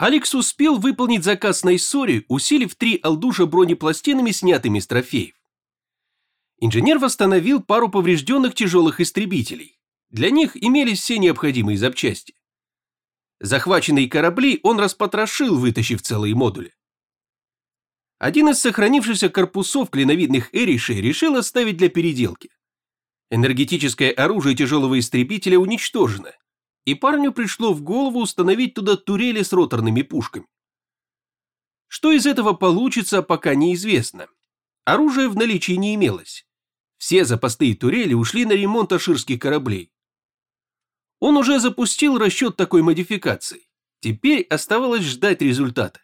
Алекс успел выполнить заказ на Иссоре, усилив 3 алдуша бронепластинами, снятыми с трофеев. Инженер восстановил пару поврежденных тяжелых истребителей. Для них имелись все необходимые запчасти. Захваченные корабли он распотрошил, вытащив целые модули. Один из сохранившихся корпусов клиновидных Эришей решил оставить для переделки. Энергетическое оружие тяжелого истребителя уничтожено, и парню пришло в голову установить туда турели с роторными пушками. Что из этого получится, пока неизвестно. Оружия в наличии не имелось. Все запасные турели ушли на ремонт аширских кораблей. Он уже запустил расчет такой модификации. Теперь оставалось ждать результата.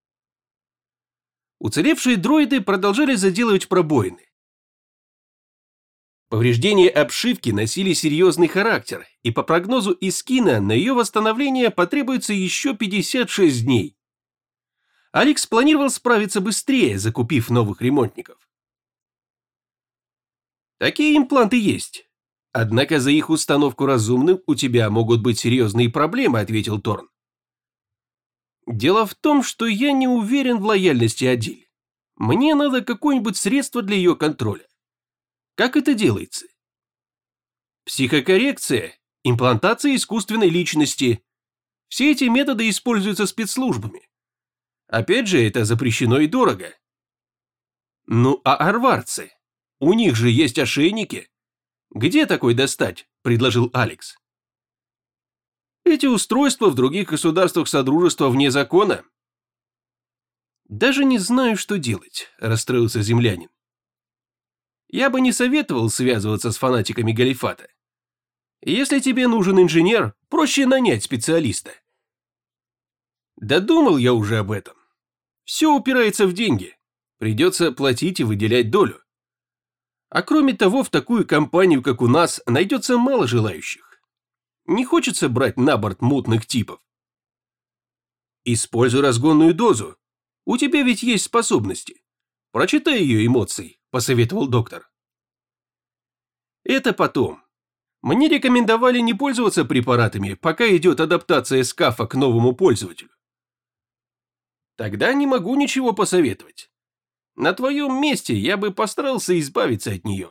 Уцелевшие дроиды продолжали заделывать пробоины. Повреждения обшивки носили серьезный характер, и по прогнозу Искина на ее восстановление потребуется еще 56 дней. Алекс планировал справиться быстрее, закупив новых ремонтников. Такие импланты есть. Однако за их установку разумным у тебя могут быть серьезные проблемы, ответил Торн. Дело в том, что я не уверен в лояльности Адиль. Мне надо какое-нибудь средство для ее контроля. Как это делается? Психокоррекция, имплантация искусственной личности. Все эти методы используются спецслужбами. Опять же, это запрещено и дорого. Ну а арварцы? У них же есть ошейники. Где такой достать? Предложил Алекс. Эти устройства в других государствах Содружества вне закона. Даже не знаю, что делать, расстроился землянин. Я бы не советовал связываться с фанатиками Галифата. Если тебе нужен инженер, проще нанять специалиста. Да думал я уже об этом. Все упирается в деньги. Придется платить и выделять долю. А кроме того, в такую компанию, как у нас, найдется мало желающих. Не хочется брать на борт мутных типов. Используй разгонную дозу. У тебя ведь есть способности. Прочитай ее эмоции, посоветовал доктор. Это потом. Мне рекомендовали не пользоваться препаратами, пока идет адаптация скафа к новому пользователю. Тогда не могу ничего посоветовать. На твоем месте я бы постарался избавиться от нее.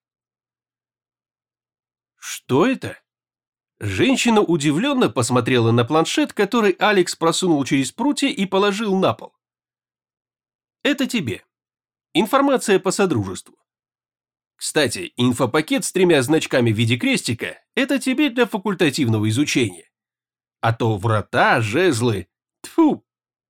Что это? Женщина удивленно посмотрела на планшет, который Алекс просунул через прутья и положил на пол. Это тебе. Информация по Содружеству. Кстати, инфопакет с 3 значками в виде крестика – это тебе для факультативного изучения. А то врата, жезлы… Тьфу!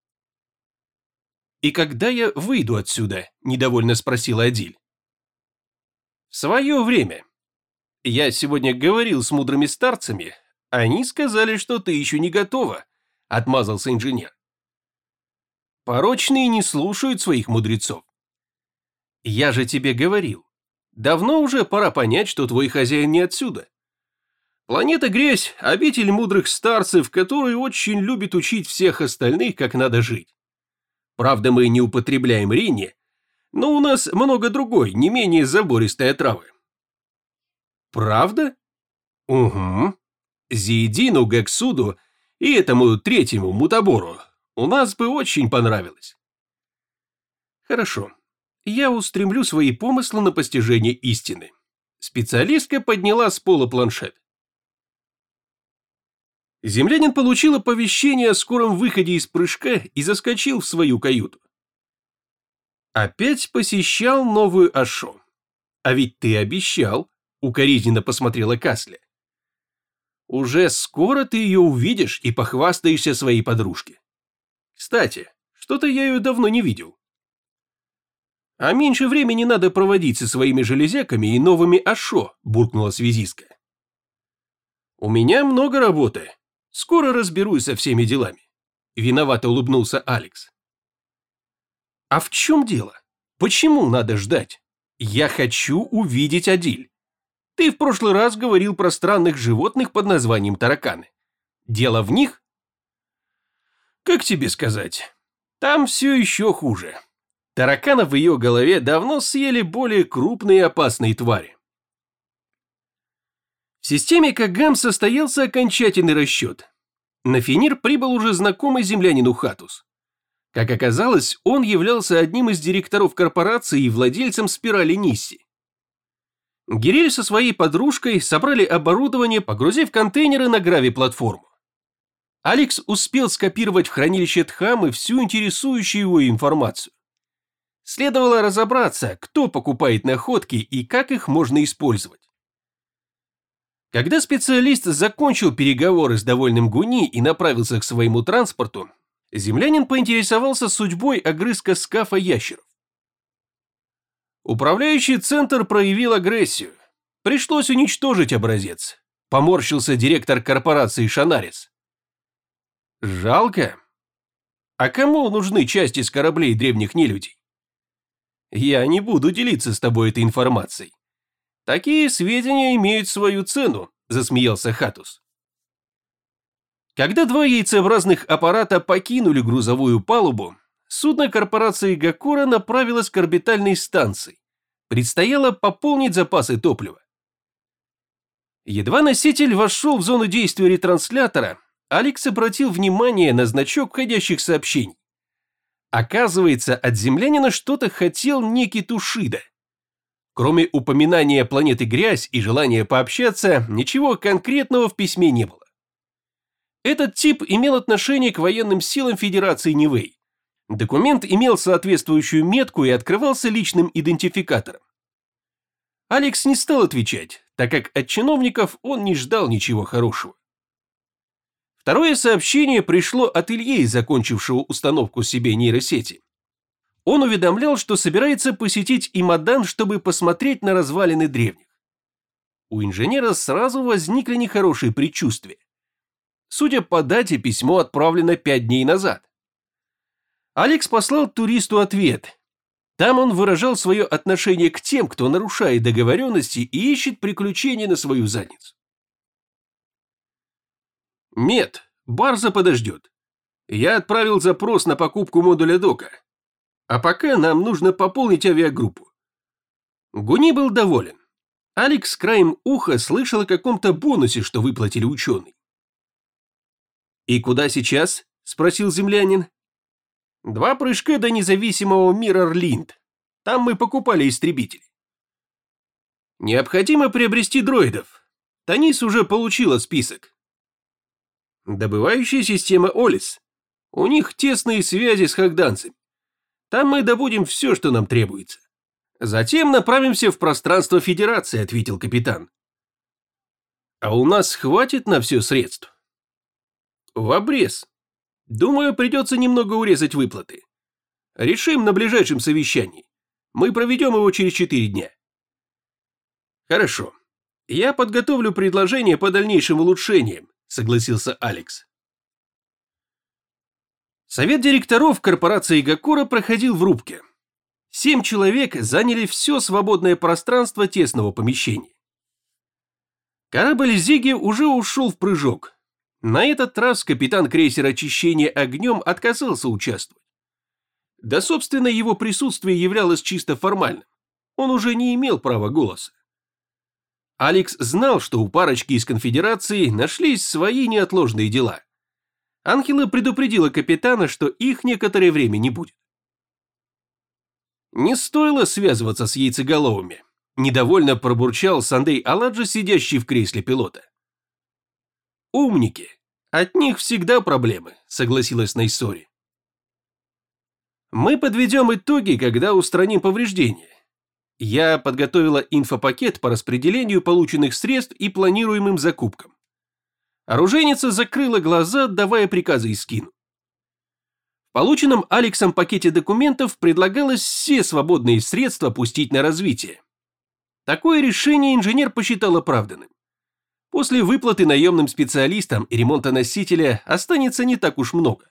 «И когда я выйду отсюда?» – недовольно спросила Адиль. «В свое время. Я сегодня говорил с мудрыми старцами, они сказали, что ты еще не готова», – отмазался инженер. «Порочные не слушают своих мудрецов. Я же тебе говорил. Давно уже пора понять, что твой хозяин не отсюда. Планета Грязь – обитель мудрых старцев, который очень любит учить всех остальных, как надо жить. Правда, мы не употребляем рини, но у нас много другой, не менее забористой отравы». «Правда?» «Угу. Зиедину, Гексуду и этому 3-му мутабору у нас бы очень понравилось». «Хорошо. Я устремлю свои помыслы на постижение истины». Специалистка подняла с пола планшет. Землянин получил оповещение о скором выходе из прыжка и заскочил в свою каюту. «Опять посещал новую Ашо. А ведь ты обещал», — укоризненно посмотрела Касля. «Уже скоро ты ее увидишь и похвастаешься своей подружке. Кстати, что-то я ее давно не видел. А меньше времени надо проводить со своими железяками и новыми Ашо», — буркнула связистка. «У меня много работы. Скоро разберусь со всеми делами», — виновато улыбнулся Алекс. «А в чем дело? Почему надо ждать? Я хочу увидеть Адиль. Ты в прошлый раз говорил про странных животных под названием тараканы. Дело в них?» «Как тебе сказать? Там все еще хуже. Тараканов в ее голове давно съели более крупные и опасные твари». В системе Кагам состоялся окончательный расчет. На Фенир прибыл уже знакомый землянину Хатус. Как оказалось, он являлся одним из директоров корпорации и владельцем спирали Нисси. Гирель со своей подружкой собрали оборудование, погрузив контейнеры на грави-платформу. Алекс успел скопировать в хранилище Тхамы всю интересующую его информацию. Следовало разобраться, кто покупает находки и как их можно использовать. Когда специалист закончил переговоры с довольным Гуни и направился к своему транспорту, землянин поинтересовался судьбой огрызка скафа ящеров. Управляющий центр проявил агрессию. Пришлось уничтожить образец. Поморщился директор корпорации Шанарис. Жалко. А кому нужны части с кораблей древних нелюдей? Я не буду делиться с тобой этой информацией. Такие сведения имеют свою цену, засмеялся Хатус. Когда два яйцеобразных аппарата покинули грузовую палубу, судно корпорации Гакура направилось к орбитальной станции. Предстояло пополнить запасы топлива. Едва носитель вошел в зону действия ретранслятора, Алекс обратил внимание на значок входящих сообщений. Оказывается, от землянина что-то хотел некий Тушида. Кроме упоминания планеты Грязь и желания пообщаться, ничего конкретного в письме не было. Этот тип имел отношение к военным силам Федерации Нивэй. Документ имел соответствующую метку и открывался личным идентификатором. Алекс не стал отвечать, так как от чиновников он не ждал ничего хорошего. Второе сообщение пришло от Ильи, закончившего установку себе нейросети. Он уведомлял, что собирается посетить Имадан, чтобы посмотреть на развалины древних. У инженера сразу возникли нехорошие предчувствия. Судя по дате, письмо отправлено 5 дней назад. Алекс послал туристу ответ. Там он выражал свое отношение к тем, кто нарушает договоренности и ищет приключения на свою задницу. Мед, Барза подождет. Я отправил запрос на покупку модуля дока. А пока нам нужно пополнить авиагруппу. Гуни был доволен. Алекс краем уха слышал о каком-то бонусе, что выплатили ученый. «И куда сейчас?» – спросил землянин. 2 прыжка до независимого мира Рлинд. Там мы покупали истребители. Необходимо приобрести дроидов. Танис уже получила список. Добывающая система Олис. У них тесные связи с хагданцами. Там мы добудем все, что нам требуется. Затем направимся в пространство Федерации, ответил капитан. А у нас хватит на все средств? В обрез. Думаю, придется немного урезать выплаты. Решим на ближайшем совещании. Мы проведем его через 4 дня. Хорошо. Я подготовлю предложение по дальнейшим улучшениям, согласился Алекс. Совет директоров корпорации Гакура проходил в рубке. 7 человек заняли все свободное пространство тесного помещения. Корабль Зиги уже ушел в прыжок. На этот раз капитан крейсера очищения огнем отказался участвовать. Да, собственно, его присутствие являлось чисто формальным. Он уже не имел права голоса. Алекс знал, что у парочки из конфедерации нашлись свои неотложные дела. Анхела предупредила капитана, что их некоторое время не будет. Не стоило связываться с яйцеголовыми. Недовольно пробурчал Сандей Аладжи, сидящий в кресле пилота. «Умники. От них всегда проблемы», — согласилась Найсори. «Мы подведем итоги, когда устраним повреждения. Я подготовила инфопакет по распределению полученных средств и планируемым закупкам». Оружейница закрыла глаза, давая приказы Искину. В полученном Алексом пакете документов предлагалось все свободные средства пустить на развитие. Такое решение инженер посчитал оправданным. После выплаты наемным специалистам и ремонта носителя останется не так уж много.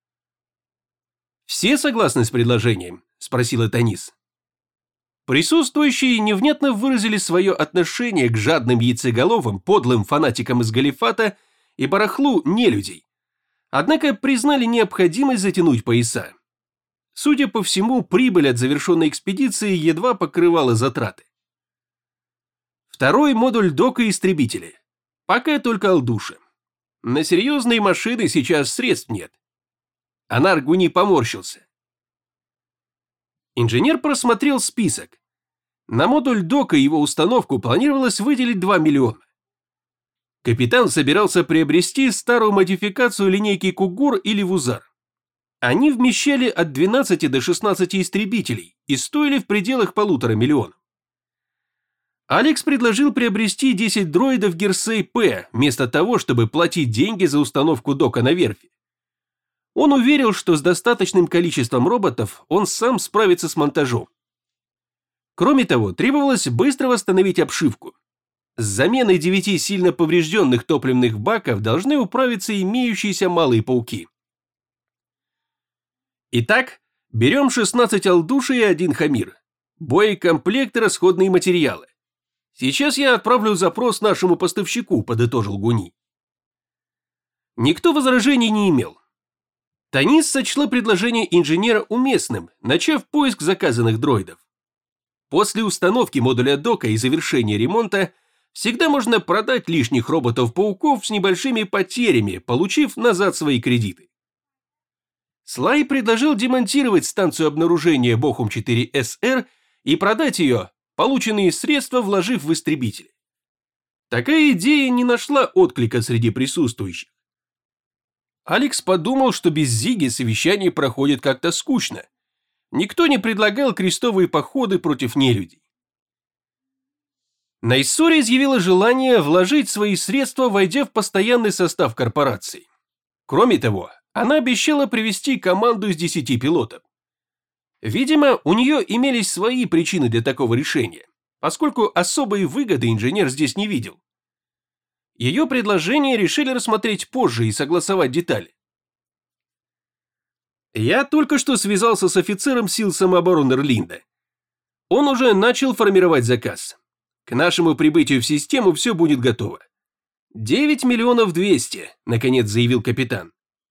«Все согласны с предложением?» – спросила Танис. Присутствующие невнятно выразили свое отношение к жадным яйцеголовым, подлым фанатикам из Галифата и барахлу нелюдей, однако признали необходимость затянуть пояса. Судя по всему, прибыль от завершенной экспедиции едва покрывала затраты. Второй модуль дока истребители. Пока только Алдуша. На серьезные машины сейчас средств нет. Анар Гуни поморщился. Инженер просмотрел список. На модуль дока и его установку планировалось выделить 2 миллиона. Капитан собирался приобрести старую модификацию линейки Кугур или Вузар. Они вмещали от 12 до 16 истребителей и стоили в пределах 1,5 миллиона. Алекс предложил приобрести 10 дроидов Герсей-П, вместо того, чтобы платить деньги за установку дока на верфи. Он уверил, что с достаточным количеством роботов он сам справится с монтажом. Кроме того, требовалось быстро восстановить обшивку. С заменой 9 сильно поврежденных топливных баков должны управиться имеющиеся малые пауки. Итак, берем 16 алдуши и 1 хамир. Боекомплект и расходные материалы. Сейчас я отправлю запрос нашему поставщику, подытожил Гуни. Никто возражений не имел. Танис сочла предложение инженера уместным, начав поиск заказанных дроидов. После установки модуля дока и завершения ремонта всегда можно продать лишних роботов-пауков с небольшими потерями, получив назад свои кредиты. Слай предложил демонтировать станцию обнаружения Бохум-4СР и продать ее, полученные средства вложив в истребители. Такая идея не нашла отклика среди присутствующих. Алекс подумал, что без Зиги совещание проходит как-то скучно. Никто не предлагал крестовые походы против нелюдей. Найссори изъявила желание вложить свои средства, войдя в постоянный состав корпорации. Кроме того, она обещала привести команду из 10 пилотов. Видимо, у нее имелись свои причины для такого решения, поскольку особой выгоды инженер здесь не видел. Ее предложение решили рассмотреть позже и согласовать детали. Я только что связался с офицером сил самообороны Рлинда. Он уже начал формировать заказ. К нашему прибытию в систему все будет готово. 9 миллионов 200, наконец заявил капитан.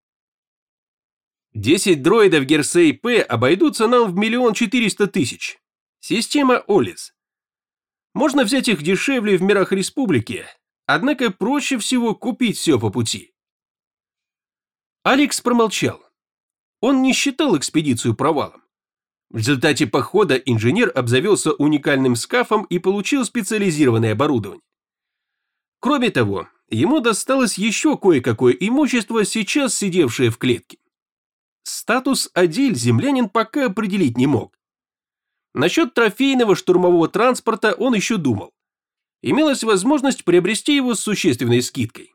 10 дроидов Герсей-П обойдутся нам в 1 400 000. Система Олис. Можно взять их дешевле в мирах республики, однако проще всего купить все по пути. Алекс промолчал. Он не считал экспедицию провалом. В результате похода инженер обзавелся уникальным скафом и получил специализированное оборудование. Кроме того, ему досталось еще кое-какое имущество, сейчас сидевшее в клетке. Статус Адиль землянин пока определить не мог. Насчет трофейного штурмового транспорта он еще думал. Имелась возможность приобрести его с существенной скидкой.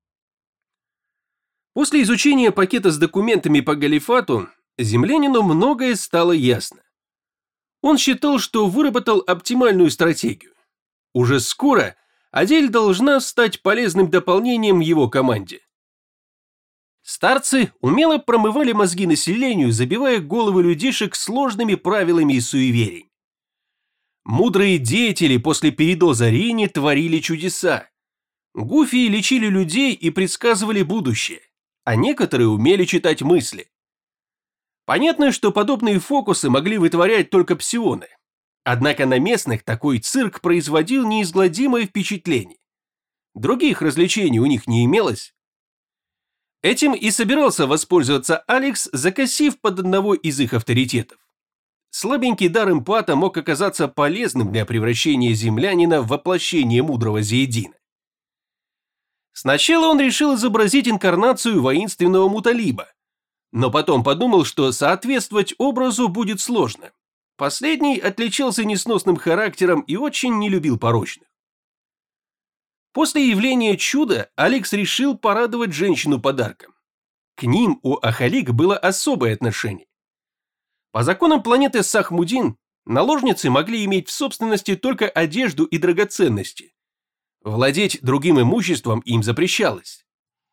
После изучения пакета с документами по Галифату, землянину многое стало ясно. Он считал, что выработал оптимальную стратегию. Уже скоро Адиль должна стать полезным дополнением его команде. Старцы умело промывали мозги населению, забивая головы людишек сложными правилами и суеверий. Мудрые деятели после передоза Рини творили чудеса. Гуфи лечили людей и предсказывали будущее, а некоторые умели читать мысли. Понятно, что подобные фокусы могли вытворять только псионы. Однако на местных такой цирк производил неизгладимое впечатление. Других развлечений у них не имелось. Этим и собирался воспользоваться Алекс, закосив под одного из их авторитетов. Слабенький дар эмпата мог оказаться полезным для превращения землянина в воплощение мудрого Зиедина. Сначала он решил изобразить инкарнацию воинственного Муталиба, но потом подумал, что соответствовать образу будет сложно. Последний отличался несносным характером и очень не любил порочных. После явления чуда Алекс решил порадовать женщину подарком. К ним у Ахалик было особое отношение. По законам планеты Сахмудин наложницы могли иметь в собственности только одежду и драгоценности. Владеть другим имуществом им запрещалось.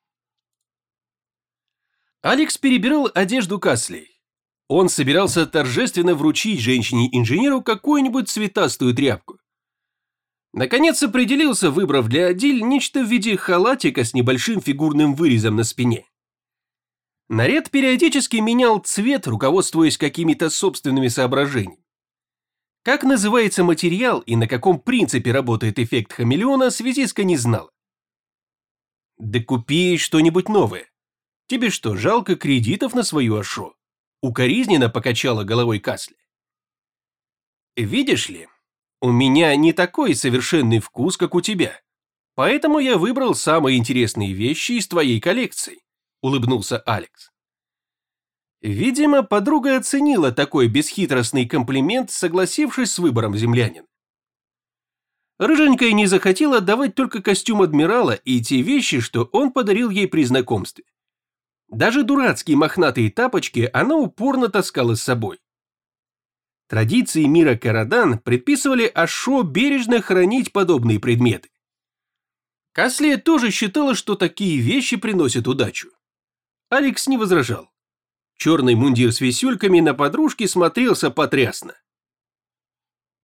Алекс перебирал одежду Каслей. Он собирался торжественно вручить женщине-инженеру какую-нибудь цветастую тряпку. Наконец определился, выбрав для Адиль нечто в виде халатика с небольшим фигурным вырезом на спине. Наряд периодически менял цвет, руководствуясь какими-то собственными соображениями. Как называется материал и на каком принципе работает эффект хамелеона, связистка не знала. Да купи что-нибудь новое. Тебе что, жалко кредитов на свою Ашо? Укоризненно покачала головой Касли. Видишь ли, у меня не такой совершенный вкус, как у тебя. Поэтому я выбрал самые интересные вещи из твоей коллекции, улыбнулся Алекс. Видимо, подруга оценила такой бесхитростный комплимент, согласившись с выбором землянина. Рыженькая не захотела отдавать только костюм адмирала и те вещи, что он подарил ей при знакомстве. Даже дурацкие мохнатые тапочки она упорно таскала с собой. Традиции мира Карадан предписывали Ашо бережно хранить подобные предметы. Каслия тоже считала, что такие вещи приносят удачу. Алекс не возражал. Черный мундир с висюльками на подружке смотрелся потрясно.